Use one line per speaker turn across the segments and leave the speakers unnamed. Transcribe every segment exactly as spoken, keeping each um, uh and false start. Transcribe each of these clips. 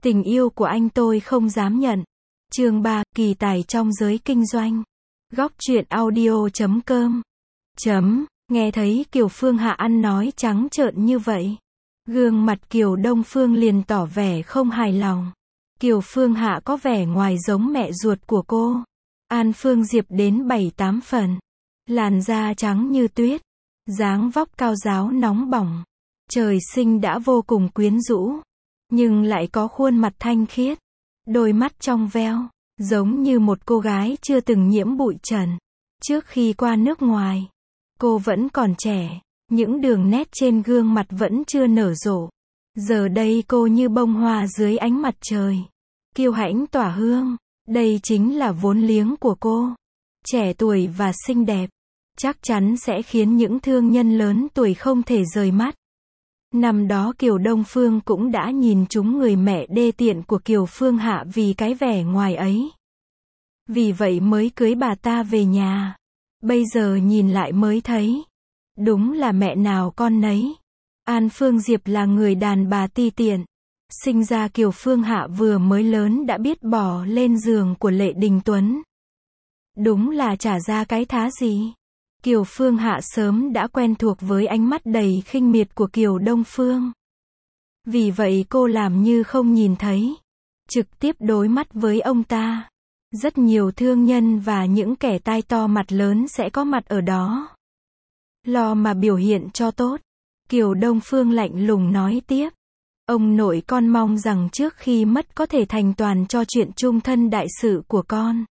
Tình yêu của anh tôi không dám nhận. Chương ba, kỳ tài trong giới kinh doanh. Góc truyện audio chấm com. Chấm, nghe thấy Kiều Phương Hạ ăn nói trắng trợn như vậy. Gương mặt Kiều Đông Phương liền tỏ vẻ không hài lòng. Kiều Phương Hạ có vẻ ngoài giống mẹ ruột của cô. An Phương Diệp đến bảy tám phần. Làn da trắng như tuyết. Dáng vóc cao ráo nóng bỏng. Trời sinh đã vô cùng quyến rũ. Nhưng lại có khuôn mặt thanh khiết. Đôi mắt trong veo. Giống như một cô gái chưa từng nhiễm bụi trần. Trước khi qua nước ngoài. Cô vẫn còn trẻ. Những đường nét trên gương mặt vẫn chưa nở rộ. Giờ đây cô như bông hoa dưới ánh mặt trời. Kiêu hãnh tỏa hương. Đây chính là vốn liếng của cô. Trẻ tuổi và xinh đẹp. Chắc chắn sẽ khiến những thương nhân lớn tuổi không thể rời mắt. Năm đó Kiều Đông Phương cũng đã nhìn trúng người mẹ đê tiện của Kiều Phương Hạ vì cái vẻ ngoài ấy. Vì vậy mới cưới bà ta về nhà. Bây giờ nhìn lại mới thấy. Đúng là mẹ nào con nấy. An Phương Diệp là người đàn bà ti tiện. Sinh ra Kiều Phương Hạ vừa mới lớn đã biết bỏ lên giường của Lệ Đình Tuấn. Đúng là chả ra cái thá gì. Kiều Phương Hạ sớm đã quen thuộc với ánh mắt đầy khinh miệt của Kiều Đông Phương. Vì vậy cô làm như không nhìn thấy. Trực tiếp đối mắt với ông ta. Rất nhiều thương nhân và những kẻ tai to mặt lớn sẽ có mặt ở đó. Lo mà biểu hiện cho tốt. Kiều Đông Phương lạnh lùng nói tiếp. Ông nội con mong rằng trước khi mất có thể thành toàn cho chuyện chung thân đại sự của con.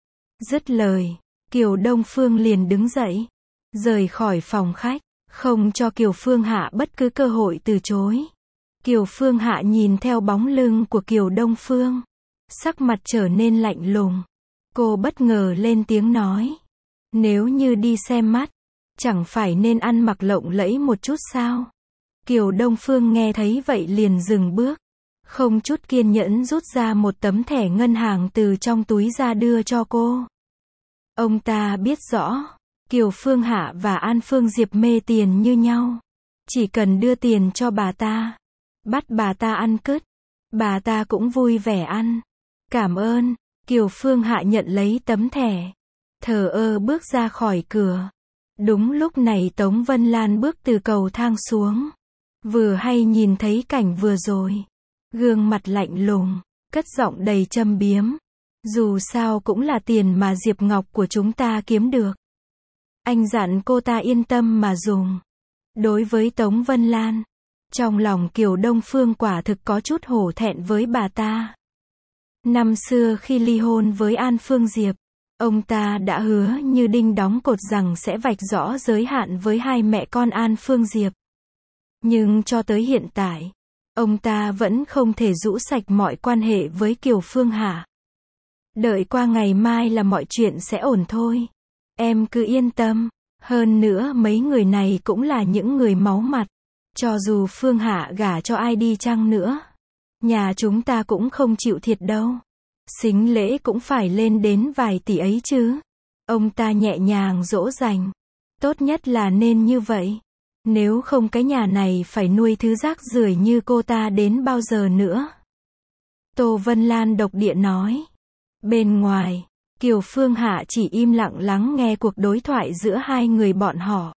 Dứt lời. Kiều Đông Phương liền đứng dậy. Rời khỏi phòng khách. Không cho Kiều Phương Hạ bất cứ cơ hội từ chối. Kiều Phương Hạ nhìn theo bóng lưng của Kiều Đông Phương. Sắc mặt trở nên lạnh lùng. Cô bất ngờ lên tiếng nói. Nếu như đi xem mắt. Chẳng phải nên ăn mặc lộng lẫy một chút sao? Kiều Đông Phương nghe thấy vậy liền dừng bước. Không chút kiên nhẫn rút ra một tấm thẻ ngân hàng từ trong túi ra đưa cho cô. Ông ta biết rõ. Kiều Phương Hạ và An Phương Diệp mê tiền như nhau. Chỉ cần đưa tiền cho bà ta. Bắt bà ta ăn cứt. Bà ta cũng vui vẻ ăn. Cảm ơn. Kiều Phương Hạ nhận lấy tấm thẻ. Thờ ơ bước ra khỏi cửa. Đúng lúc này Tống Vân Lan bước từ cầu thang xuống. Vừa hay nhìn thấy cảnh vừa rồi. Gương mặt lạnh lùng. Cất giọng đầy châm biếm. Dù sao cũng là tiền mà Diệp Ngọc của chúng ta kiếm được. Anh dặn cô ta yên tâm mà dùng. Đối với Tống Vân Lan. Trong lòng Kiều Đông Phương quả thực có chút hổ thẹn với bà ta. Năm xưa khi ly hôn với An Phương Diệp. Ông ta đã hứa như đinh đóng cột rằng sẽ vạch rõ giới hạn với hai mẹ con An Phương Diệp. Nhưng cho tới hiện tại. Ông ta vẫn không thể rũ sạch mọi quan hệ với Kiều Phương Hạ. Đợi qua ngày mai là mọi chuyện sẽ ổn thôi. Em cứ yên tâm. Hơn nữa mấy người này cũng là những người máu mặt. Cho dù Phương Hạ gả cho ai đi chăng nữa. Nhà chúng ta cũng không chịu thiệt đâu. Sính lễ cũng phải lên đến vài tỷ ấy chứ. Ông ta nhẹ nhàng dỗ dành. Tốt nhất là nên như vậy. Nếu không cái nhà này phải nuôi thứ rác rưởi như cô ta đến bao giờ nữa. Tô Vân Lan độc địa nói. Bên ngoài, Kiều Phương Hạ chỉ im lặng lắng nghe cuộc đối thoại giữa hai người bọn họ.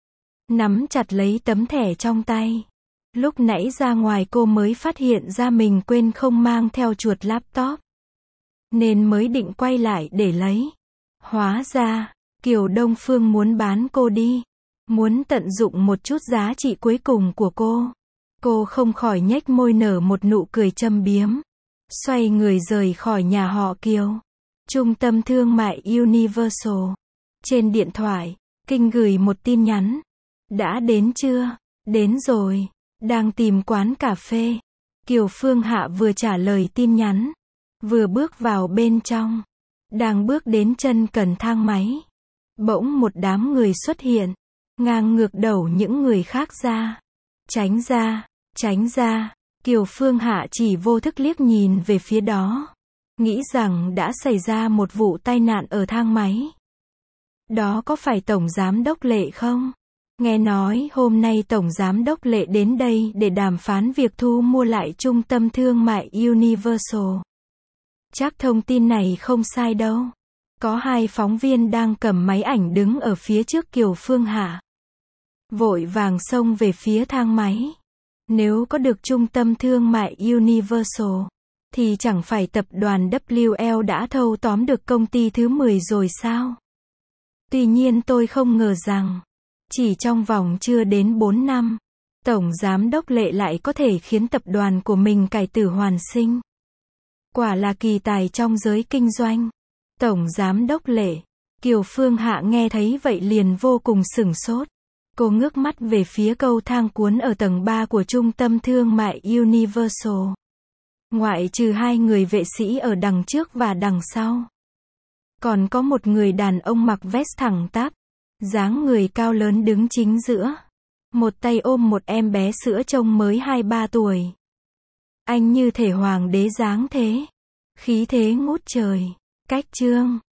Nắm chặt lấy tấm thẻ trong tay. Lúc nãy ra ngoài cô mới phát hiện ra mình quên không mang theo chuột laptop. Nên mới định quay lại để lấy. Hóa ra, Kiều Đông Phương muốn bán cô đi. Muốn tận dụng một chút giá trị cuối cùng của cô. Cô không khỏi nhếch môi nở một nụ cười châm biếm. Xoay người rời khỏi nhà họ Kiều. Trung tâm thương mại Universal. Trên điện thoại, Kinh gửi một tin nhắn. Đã đến chưa? Đến rồi. Đang tìm quán cà phê. Kiều Phương Hạ vừa trả lời tin nhắn. Vừa bước vào bên trong. Đang bước đến chân cần thang máy. Bỗng một đám người xuất hiện. Ngang ngược đầu những người khác ra. Tránh ra, tránh ra. Kiều Phương Hạ chỉ vô thức liếc nhìn về phía đó. Nghĩ rằng đã xảy ra một vụ tai nạn ở thang máy. Đó có phải Tổng Giám đốc Lệ không? Nghe nói hôm nay Tổng Giám đốc Lệ đến đây để đàm phán việc thu mua lại trung tâm thương mại Universal. Chắc thông tin này không sai đâu. Có hai phóng viên đang cầm máy ảnh đứng ở phía trước Kiều Phương Hạ. Vội vàng xông về phía thang máy. Nếu có được trung tâm thương mại Universal, thì chẳng phải tập đoàn W L đã thâu tóm được công ty thứ mười rồi sao? Tuy nhiên tôi không ngờ rằng, chỉ trong vòng chưa đến bốn năm, Tổng Giám đốc Lệ lại có thể khiến tập đoàn của mình cải tử hoàn sinh. Quả là kỳ tài trong giới kinh doanh. Tổng Giám đốc Lệ. Kiều Phương Hạ nghe thấy vậy liền vô cùng sửng sốt. Cô ngước mắt về phía cầu thang cuốn ở tầng ba của trung tâm thương mại Universal. Ngoại trừ hai người vệ sĩ ở đằng trước và đằng sau, còn có một người đàn ông mặc vest thẳng tắp, dáng người cao lớn đứng chính giữa. Một tay ôm một em bé sữa trông mới hai ba tuổi. Anh như thể hoàng đế dáng thế. Khí thế ngút trời. Cách chương